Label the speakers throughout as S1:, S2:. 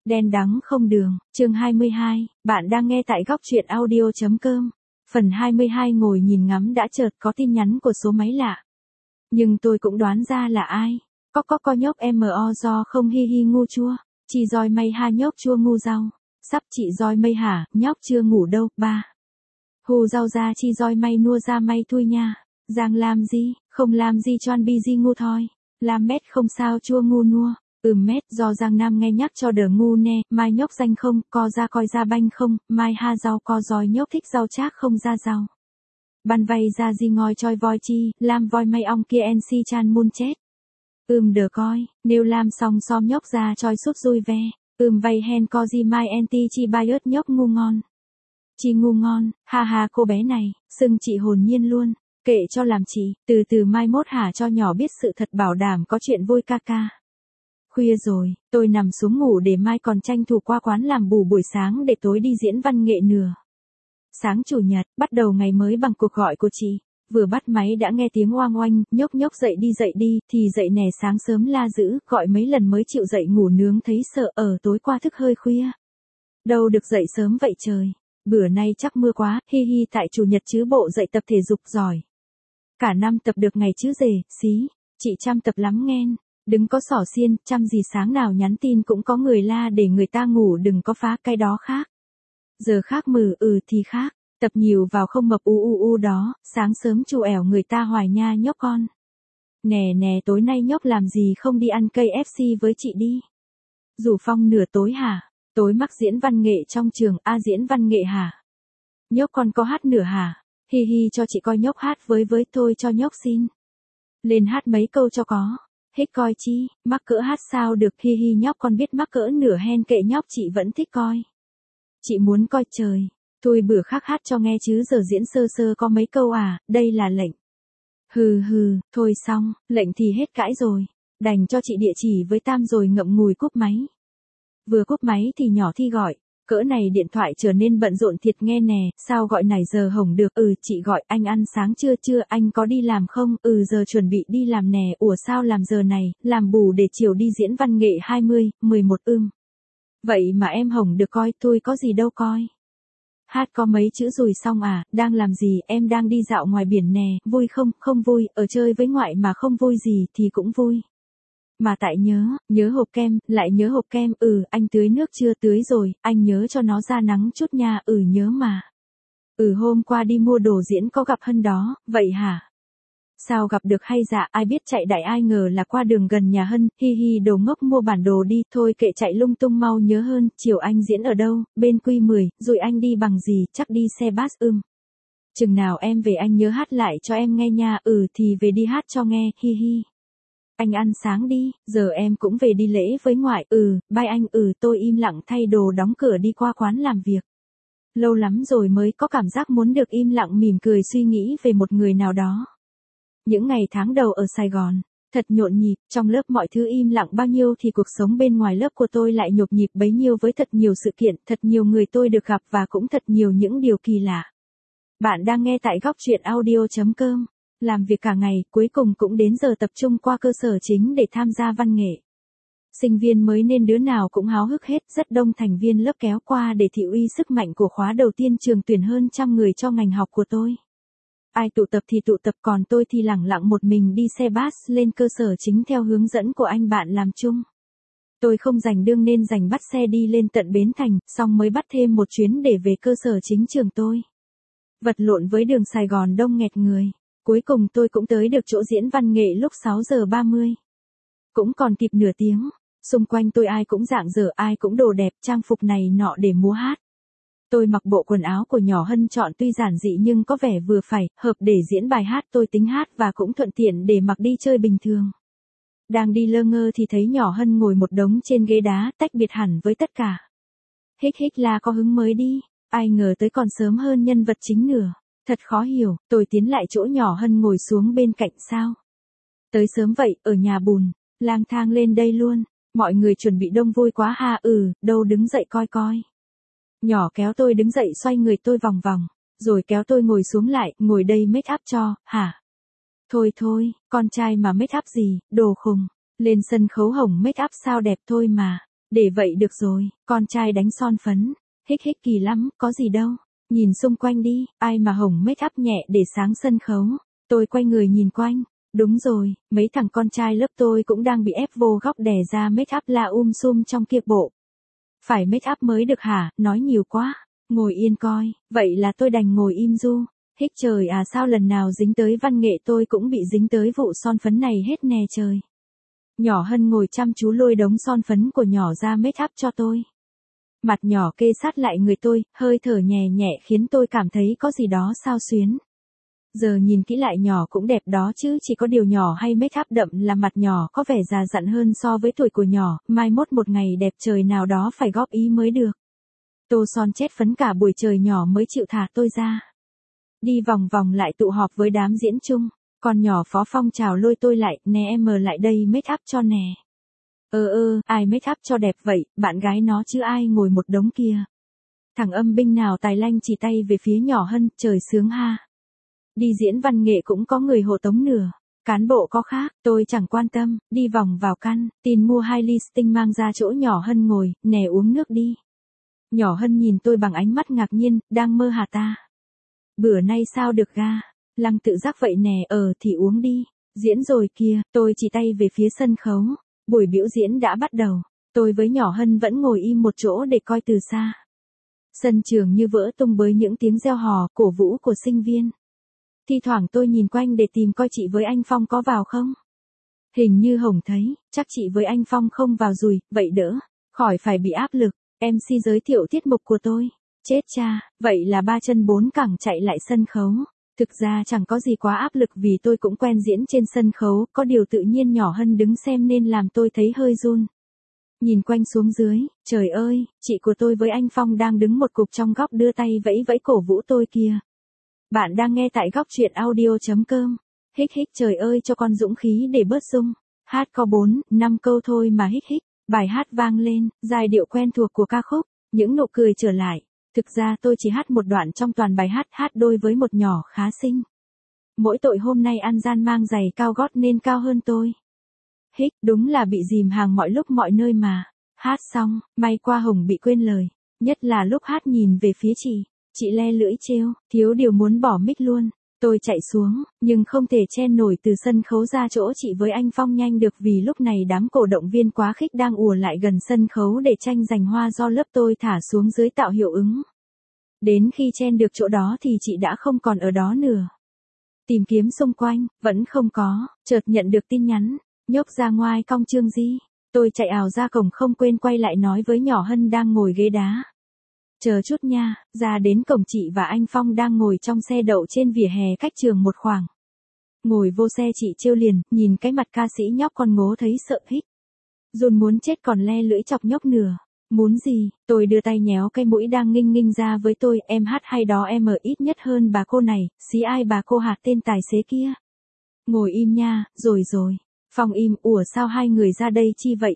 S1: Đen đắng không đường, chương 22, bạn đang nghe tại góc truyện audio.com. Phần 22 ngồi nhìn ngắm đã chợt có tin nhắn của số máy lạ. Nhưng tôi cũng đoán ra là ai. Có nhóc mo do không hi hi ngu chua. Chi roi may ha nhóc chua ngu rau. Sắp chị roi mây hả, nhóc chưa ngủ đâu, ba. Hù rau ra chi roi may nua ra may thui nha. Giang làm gì, không làm gì choan bi di ngu thôi. Làm mét không sao chua ngu nua. Mét do Giang Nam nghe nhắc cho đờ ngu nè, mai nhóc danh không, co ra coi ra banh không, mai ha rau co giỏi nhóc thích rau chác không ra rau. Ban vay ra di ngoi choi voi chi, lam voi may ong kia en si chan mun chết. Đờ coi, nếu làm xong xóm nhóc ra choi sút rui ve, vay hen co di mai en ti chi bai ớt nhóc ngu ngon. Chi ngu ngon, ha ha cô bé này, xưng chị hồn nhiên luôn, kệ cho làm chị, từ từ mai mốt hả cho nhỏ biết sự thật bảo đảm có chuyện vui ca ca. Khuya rồi, tôi nằm xuống ngủ để mai còn tranh thủ qua quán làm bù buổi sáng để tối đi diễn văn nghệ nửa. Sáng chủ nhật, bắt đầu ngày mới bằng cuộc gọi của chị. Vừa bắt máy đã nghe tiếng oang oanh, nhóc nhóc dậy đi, thì dậy nè sáng sớm la dữ, gọi mấy lần mới chịu dậy ngủ nướng thấy sợ tối qua thức hơi khuya. Đâu được dậy sớm vậy trời, bữa nay chắc mưa quá, hi hi tại chủ nhật chứ bộ dậy tập thể dục giỏi. Cả năm tập được ngày chứ dề, xí, chị chăm tập lắm nghen. Đừng có xỏ xiên, chăm gì sáng nào nhắn tin cũng có người la để người ta ngủ đừng có phá cái đó khác. Giờ khác mừ thì khác, tập nhiều vào không mập đó, sáng sớm chu ẻo người ta hoài nha nhóc con. Nè tối nay nhóc làm gì không đi ăn cây FC với chị đi. Rủ Phong nửa tối hả, tối mắc diễn văn nghệ trong trường, diễn văn nghệ hả. Nhóc con có hát nửa hả, hi hi cho chị coi nhóc hát với thôi cho nhóc xin. Lên hát mấy câu cho có. Thích coi chi, mắc cỡ hát sao được hi hi nhóc con biết mắc cỡ nửa hen kệ nhóc chị vẫn thích coi. Chị muốn coi trời, thôi bữa khác hát cho nghe chứ giờ diễn sơ sơ có mấy câu đây là lệnh. Hừ, thôi xong, lệnh thì hết cãi rồi, đành cho chị địa chỉ với Tam rồi ngậm ngùi cúp máy. Vừa cúp máy thì nhỏ Thi gọi, cỡ này điện thoại trở nên bận rộn thiệt nghe nè, sao gọi nãy giờ hổng được, chị gọi anh ăn sáng chưa anh có đi làm không, giờ chuẩn bị đi làm nè, ủa sao làm giờ này, làm bù để chiều đi diễn văn nghệ 20-11 Vậy mà em hổng được coi, tôi có gì đâu coi. Hát có mấy chữ rồi xong đang làm gì, em đang đi dạo ngoài biển nè, vui không vui, ở chơi với ngoại mà không vui gì thì cũng vui. Mà tại nhớ hộp kem, lại nhớ hộp kem, anh tưới nước chưa tưới rồi, anh nhớ cho nó ra nắng chút nha, nhớ mà. Hôm qua đi mua đồ diễn có gặp Hân đó, vậy hả? Sao gặp được hay dạ, ai biết chạy đại ai ngờ là qua đường gần nhà Hân, hi hi đồ ngốc mua bản đồ đi, thôi kệ chạy lung tung mau nhớ hơn, chiều anh diễn ở đâu, bên Q10, rồi anh đi bằng gì, chắc đi xe bus Chừng nào em về anh nhớ hát lại cho em nghe nha, thì về đi hát cho nghe, hi hi. Anh ăn sáng đi, giờ em cũng về đi lễ với ngoại, bye anh, tôi im lặng thay đồ đóng cửa đi qua quán làm việc. Lâu lắm rồi mới có cảm giác muốn được im lặng mỉm cười suy nghĩ về một người nào đó. Những ngày tháng đầu ở Sài Gòn, thật nhộn nhịp, trong lớp mọi thứ im lặng bao nhiêu thì cuộc sống bên ngoài lớp của tôi lại nhộn nhịp bấy nhiêu với thật nhiều sự kiện, thật nhiều người tôi được gặp và cũng thật nhiều những điều kỳ lạ. Bạn đang nghe tại góc truyện audio.com. Làm việc cả ngày, cuối cùng cũng đến giờ tập trung qua cơ sở chính để tham gia văn nghệ. Sinh viên mới nên đứa nào cũng háo hức hết, rất đông thành viên lớp kéo qua để thị uy sức mạnh của khóa đầu tiên trường tuyển hơn 100 người cho ngành học của tôi. Ai tụ tập thì tụ tập, còn tôi thì lẳng lặng một mình đi xe bus lên cơ sở chính theo hướng dẫn của anh bạn làm chung. Tôi không rảnh đương nên dành bắt xe đi lên tận Bến Thành, xong mới bắt thêm một chuyến để về cơ sở chính trường tôi. Vật lộn với đường Sài Gòn đông nghẹt người. Cuối cùng tôi cũng tới được chỗ diễn văn nghệ lúc 6:30. Cũng còn kịp nửa tiếng, xung quanh tôi ai cũng rạng rỡ, ai cũng đồ đẹp, trang phục này nọ để múa hát. Tôi mặc bộ quần áo của nhỏ Hân chọn tuy giản dị nhưng có vẻ vừa phải, hợp để diễn bài hát tôi tính hát và cũng thuận tiện để mặc đi chơi bình thường. Đang đi lơ ngơ thì thấy nhỏ Hân ngồi một đống trên ghế đá, tách biệt hẳn với tất cả. Hích là có hứng mới đi, ai ngờ tới còn sớm hơn nhân vật chính nửa. Thật khó hiểu, tôi tiến lại chỗ nhỏ Hân ngồi xuống bên cạnh sao. Tới sớm vậy, ở nhà bùn, lang thang lên đây luôn, mọi người chuẩn bị đông vui quá ha, đâu đứng dậy coi. Nhỏ kéo tôi đứng dậy xoay người tôi vòng vòng, rồi kéo tôi ngồi xuống lại, ngồi đây make up cho, hả? Thôi, con trai mà make up gì, đồ khùng, lên sân khấu hồng make up sao đẹp thôi mà. Để vậy được rồi, con trai đánh son phấn. Hích hích kỳ lắm, có gì đâu. Nhìn xung quanh đi, ai mà hồng make up nhẹ để sáng sân khấu. Tôi quay người nhìn quanh. Đúng rồi, mấy thằng con trai lớp tôi cũng đang bị ép vô góc đè ra make up la sum trong kia bộ. Phải make up mới được hả, nói nhiều quá. Ngồi yên coi, vậy là tôi đành ngồi im du. Hích trời à, sao lần nào dính tới văn nghệ tôi cũng bị dính tới vụ son phấn này hết nè trời. Nhỏ Hân ngồi chăm chú lôi đống son phấn của nhỏ ra make up cho tôi. Mặt nhỏ kê sát lại người tôi, hơi thở nhẹ nhẹ khiến tôi cảm thấy có gì đó xao xuyến. Giờ nhìn kỹ lại nhỏ cũng đẹp đó chứ, chỉ có điều nhỏ hay make up đậm là mặt nhỏ có vẻ già dặn hơn so với tuổi của nhỏ, mai mốt một ngày đẹp trời nào đó phải góp ý mới được. Tô son chét phấn cả buổi trời nhỏ mới chịu thả tôi ra. Đi vòng vòng lại tụ họp với đám diễn chung, con nhỏ Phó Phong chào lôi tôi lại, nè em lại đây make up cho nè. Ai make up cho đẹp vậy, bạn gái nó chứ ai ngồi một đống kia. Thằng âm binh nào tài lanh chỉ tay về phía nhỏ Hân, trời sướng ha. Đi diễn văn nghệ cũng có người hộ tống nửa. Cán bộ có khác, tôi chẳng quan tâm, đi vòng vào căn, tin mua 2 ly Sting mang ra chỗ nhỏ Hân ngồi, nè uống nước đi. Nhỏ Hân nhìn tôi bằng ánh mắt ngạc nhiên, đang mơ hả ta? Bữa nay sao được ga? Lăng tự giác vậy nè, thì uống đi. Diễn rồi kìa, tôi chỉ tay về phía sân khấu. Buổi biểu diễn đã bắt đầu. Tôi với nhỏ Hân vẫn ngồi im một chỗ để coi từ xa. Sân trường như vỡ tung với những tiếng reo hò, cổ vũ của sinh viên. Thi thoảng tôi nhìn quanh để tìm coi chị với anh Phong có vào không. Hình như Hồng thấy, chắc chị với anh Phong không vào rồi, vậy đỡ. Khỏi phải bị áp lực. MC giới thiệu tiết mục của tôi. Chết cha, vậy là 3 chân 4 cẳng chạy lại sân khấu. Thực ra chẳng có gì quá áp lực vì tôi cũng quen diễn trên sân khấu, có điều tự nhiên nhỏ Hân đứng xem nên làm tôi thấy hơi run. Nhìn quanh xuống dưới, trời ơi, chị của tôi với anh Phong đang đứng một cục trong góc đưa tay vẫy vẫy cổ vũ tôi kìa. Bạn đang nghe tại góc truyện audio.com. Hích hích trời ơi cho con dũng khí để bớt rung. Hát có 4, 5 câu thôi mà hích hích. Bài hát vang lên, giai điệu quen thuộc của ca khúc, những nụ cười trở lại. Thực ra tôi chỉ hát một đoạn trong toàn bài hát đôi với một nhỏ khá xinh. Mỗi tội hôm nay ăn gian mang giày cao gót nên cao hơn tôi. Hích, đúng là bị dìm hàng mọi lúc mọi nơi mà. Hát xong, may qua Hồng bị quên lời. Nhất là lúc hát nhìn về phía chị le lưỡi trêu, thiếu điều muốn bỏ mic luôn. Tôi chạy xuống, nhưng không thể chen nổi từ sân khấu ra chỗ chị với anh Phong nhanh được vì lúc này đám cổ động viên quá khích đang ùa lại gần sân khấu để tranh giành hoa do lớp tôi thả xuống dưới tạo hiệu ứng. Đến khi chen được chỗ đó thì chị đã không còn ở đó nữa. Tìm kiếm xung quanh, vẫn không có, chợt nhận được tin nhắn, nhốc ra ngoài cong Trương Di. Tôi chạy ào ra cổng không quên quay lại nói với nhỏ Hân đang ngồi ghế đá. Chờ chút nha, ra đến cổng chị và anh Phong đang ngồi trong xe đậu trên vỉa hè cách trường một khoảng. Ngồi vô xe chị trêu liền, nhìn cái mặt ca sĩ nhóc con ngố thấy sợ hích. Run muốn chết còn le lưỡi chọc nhóc nửa. Muốn gì, tôi đưa tay nhéo cái mũi đang nghinh nghinh ra với tôi, em hát hay đó em ít nhất hơn bà cô này, xí ai bà cô hạt tên tài xế kia. Ngồi im nha, rồi. Phong im, ủa sao hai người ra đây chi vậy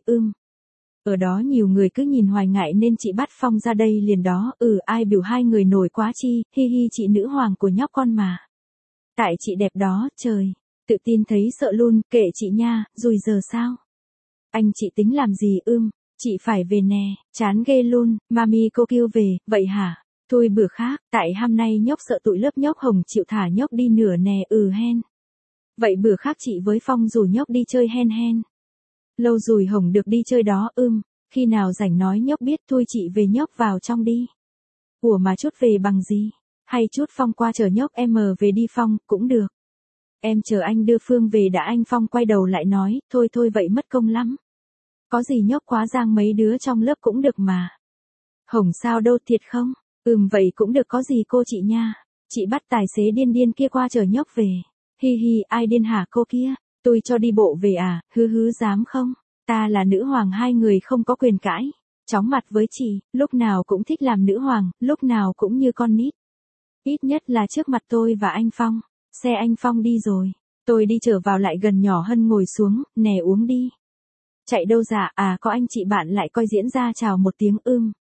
S1: Ở đó nhiều người cứ nhìn hoài ngại nên chị bắt Phong ra đây liền đó, ai biểu hai người nổi quá chi, hi hi chị nữ hoàng của nhóc con mà. Tại chị đẹp đó, trời, tự tin thấy sợ luôn, kệ chị nha, rồi giờ sao? Anh chị tính làm gì chị phải về nè, chán ghê luôn, mami cô kêu về, vậy hả? Thôi bữa khác, tại hôm nay nhóc sợ tụi lớp nhóc Hồng chịu thả nhóc đi nửa nè, hen. Vậy bữa khác chị với Phong rủ nhóc đi chơi hen. Lâu rồi Hồng được đi chơi đó khi nào rảnh nói nhóc biết thôi chị về nhóc vào trong đi. Ủa mà chút về bằng gì? Hay chút Phong qua chở nhóc em về đi Phong, cũng được. Em chờ anh đưa Phương về đã. Anh Phong quay đầu lại nói, thôi vậy mất công lắm. Có gì nhóc quá giang mấy đứa trong lớp cũng được mà. Hồng sao đâu thiệt không? Vậy cũng được có gì cô chị nha. Chị bắt tài xế điên kia qua chở nhóc về. Hi hi ai điên hả cô kia? Tôi cho đi bộ về à, hứ dám không? Ta là nữ hoàng hai người không có quyền cãi. Chóng mặt với chị, lúc nào cũng thích làm nữ hoàng, lúc nào cũng như con nít. Ít nhất là trước mặt tôi và anh Phong. Xe anh Phong đi rồi. Tôi đi trở vào lại gần nhỏ Hân ngồi xuống, nè uống đi. Chạy đâu dạ, có anh chị bạn lại coi diễn ra chào một tiếng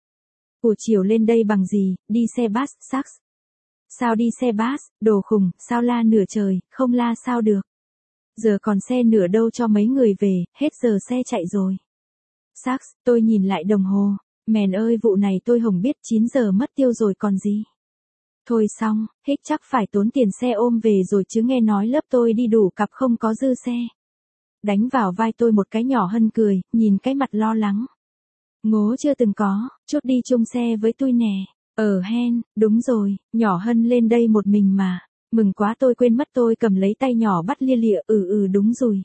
S1: Ủa chiều lên đây bằng gì, đi xe bus, sax. Sao đi xe bus, đồ khùng, sao la nửa trời, không la sao được. Giờ còn xe nửa đâu cho mấy người về, hết giờ xe chạy rồi. Sax, tôi nhìn lại đồng hồ. Mèn ơi vụ này tôi hồng biết 9 giờ mất tiêu rồi còn gì. Thôi xong, hích chắc phải tốn tiền xe ôm về rồi chứ nghe nói lớp tôi đi đủ cặp không có dư xe. Đánh vào vai tôi một cái nhỏ Hân cười, nhìn cái mặt lo lắng. Ngố chưa từng có, chút đi chung xe với tôi nè. Hen, đúng rồi, nhỏ Hân lên đây một mình mà. Mừng quá tôi quên mất tôi cầm lấy tay nhỏ bắt lia lịa, đúng rồi.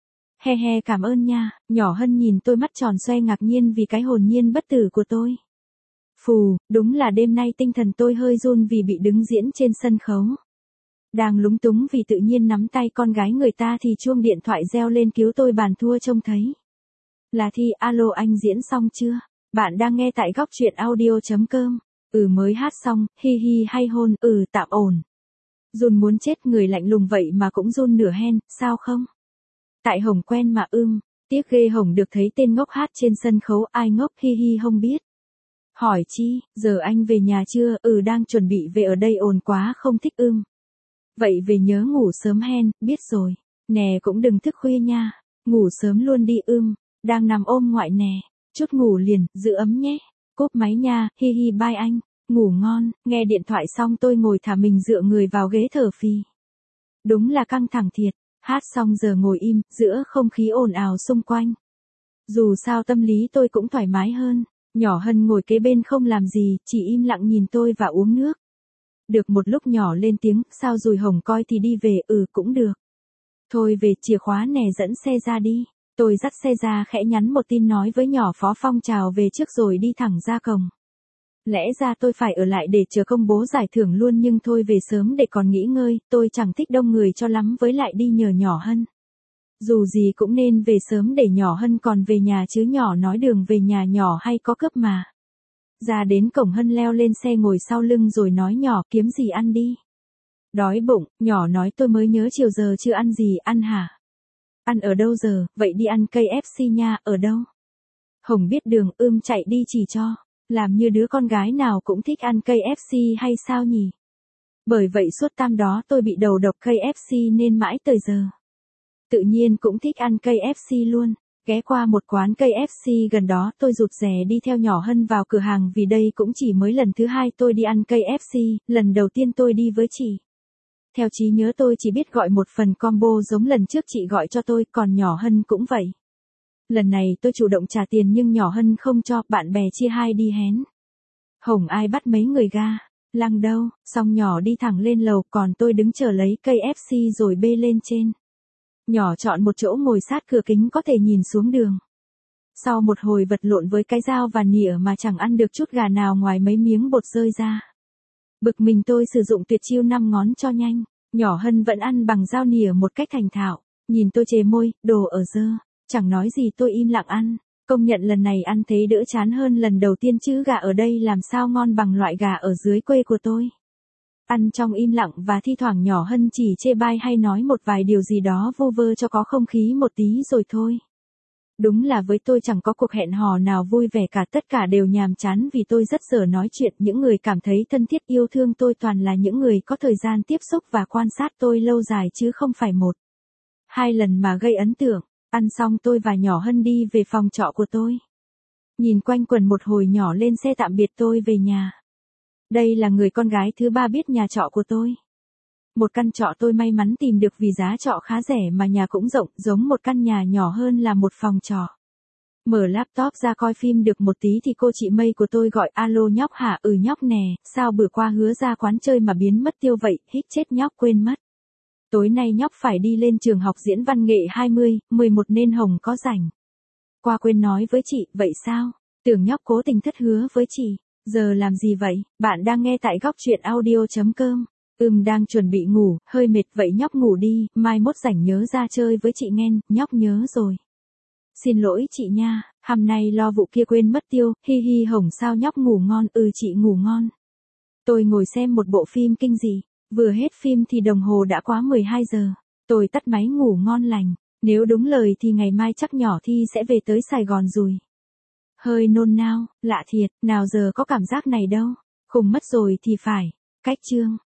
S1: He he cảm ơn nha, nhỏ Hân nhìn tôi mắt tròn xoe ngạc nhiên vì cái hồn nhiên bất tử của tôi. Phù, đúng là đêm nay tinh thần tôi hơi run vì bị đứng diễn trên sân khấu. Đang lúng túng vì tự nhiên nắm tay con gái người ta thì chuông điện thoại reo lên cứu tôi bàn thua trông thấy. Là Thi, alo anh diễn xong chưa? Bạn đang nghe tại góc truyện audio.com. Mới hát xong, hi hi hay hôn, tạm ổn. Run muốn chết người lạnh lùng vậy mà cũng run nửa hen, sao không? Tại Hồng quen mà tiếc ghê Hồng được thấy tên ngốc hát trên sân khấu ai ngốc hi hi không biết. Hỏi chi, giờ anh về nhà chưa? Đang chuẩn bị về ở đây ồn quá không thích Vậy về nhớ ngủ sớm hen, biết rồi. Nè cũng đừng thức khuya nha, ngủ sớm luôn đi đang nằm ôm ngoại nè, chút ngủ liền, giữ ấm nhé. Cúp máy nha, hi hi bye anh, ngủ ngon. Nghe điện thoại xong tôi ngồi thả mình dựa người vào ghế thở phì. Đúng là căng thẳng thiệt, hát xong giờ ngồi im, giữa không khí ồn ào xung quanh. Dù sao tâm lý tôi cũng thoải mái hơn, nhỏ Hân ngồi kế bên không làm gì, chỉ im lặng nhìn tôi và uống nước. Được một lúc nhỏ lên tiếng, sao rồi Hồng coi thì đi về, cũng được. Thôi về chìa khóa nè dẫn xe ra đi. Tôi dắt xe ra khẽ nhắn một tin nói với nhỏ Phó Phong chào về trước rồi đi thẳng ra cổng. Lẽ ra tôi phải ở lại để chờ công bố giải thưởng luôn nhưng thôi về sớm để còn nghỉ ngơi, tôi chẳng thích đông người cho lắm với lại đi nhờ nhỏ Hân. Dù gì cũng nên về sớm để nhỏ Hân còn về nhà chứ nhỏ nói đường về nhà nhỏ hay có cướp mà. Ra đến cổng Hân leo lên xe ngồi sau lưng rồi nói nhỏ kiếm gì ăn đi. Đói bụng, nhỏ nói tôi mới nhớ chiều giờ chưa ăn gì ăn hả? Ăn ở đâu giờ, vậy đi ăn KFC nha, ở đâu? Hồng biết đường, chạy đi chỉ cho. Làm như đứa con gái nào cũng thích ăn KFC hay sao nhỉ? Bởi vậy suốt tam đó tôi bị đầu độc KFC nên mãi tới giờ. Tự nhiên cũng thích ăn KFC luôn. Ghé qua một quán KFC gần đó tôi rụt rè đi theo nhỏ Hân vào cửa hàng vì đây cũng chỉ mới lần thứ 2 tôi đi ăn KFC, lần đầu tiên tôi đi với chị. Theo trí nhớ tôi chỉ biết gọi một phần combo giống lần trước chị gọi cho tôi, còn nhỏ Hân cũng vậy. Lần này tôi chủ động trả tiền nhưng nhỏ Hân không cho, bạn bè chia hai đi hén. Hồng ai bắt mấy người ga, lăng đâu, xong nhỏ đi thẳng lên lầu còn tôi đứng chờ lấy KFC rồi bê lên trên. Nhỏ chọn một chỗ ngồi sát cửa kính có thể nhìn xuống đường. Sau một hồi vật lộn với cái dao và nĩa mà chẳng ăn được chút gà nào ngoài mấy miếng bột rơi ra. Bực mình tôi sử dụng tuyệt chiêu 5 ngón cho nhanh. Nhỏ Hân vẫn ăn bằng dao nĩa một cách thành thạo. Nhìn tôi chề môi, đồ ở dơ. Chẳng nói gì tôi im lặng ăn. Công nhận lần này ăn thấy đỡ chán hơn lần đầu tiên chứ gà ở đây làm sao ngon bằng loại gà ở dưới quê của tôi. Ăn trong im lặng và thi thoảng nhỏ Hân chỉ chê bai hay nói một vài điều gì đó vô vơ cho có không khí một tí rồi thôi. Đúng là với tôi chẳng có cuộc hẹn hò nào vui vẻ cả, tất cả đều nhàm chán vì tôi rất dở nói chuyện. Những người cảm thấy thân thiết yêu thương tôi toàn là những người có thời gian tiếp xúc và quan sát tôi lâu dài chứ không phải 1-2 lần mà gây ấn tượng. Ăn xong tôi và nhỏ Hân đi về phòng trọ của tôi. Nhìn quanh quần một hồi nhỏ lên xe tạm biệt tôi về nhà. Đây là người con gái thứ 3 biết nhà trọ của tôi. Một căn trọ tôi may mắn tìm được vì giá trọ khá rẻ mà nhà cũng rộng, giống một căn nhà nhỏ hơn là một phòng trọ. Mở laptop ra coi phim được một tí thì cô chị Mây của tôi gọi alo nhóc hả? Nhóc nè, sao bữa qua hứa ra quán chơi mà biến mất tiêu vậy, hít chết nhóc quên mất. Tối nay nhóc phải đi lên trường học diễn văn nghệ 20-11 nên Hồng có rảnh. Qua quên nói với chị, vậy sao? Tưởng nhóc cố tình thất hứa với chị. Giờ làm gì vậy? Bạn đang nghe tại góc truyện audio.com. Đang chuẩn bị ngủ, hơi mệt vậy nhóc ngủ đi, mai mốt rảnh nhớ ra chơi với chị nghe, nhóc nhớ rồi. Xin lỗi chị nha, hôm nay lo vụ kia quên mất tiêu, hi hi Hồng sao nhóc ngủ ngon, chị ngủ ngon. Tôi ngồi xem một bộ phim kinh dị, vừa hết phim thì đồng hồ đã quá 12 giờ. Tôi tắt máy ngủ ngon lành, nếu đúng lời thì ngày mai chắc nhỏ Thi sẽ về tới Sài Gòn rồi. Hơi nôn nao, lạ thiệt, nào giờ có cảm giác này đâu, khùng mất rồi thì phải. Cách chương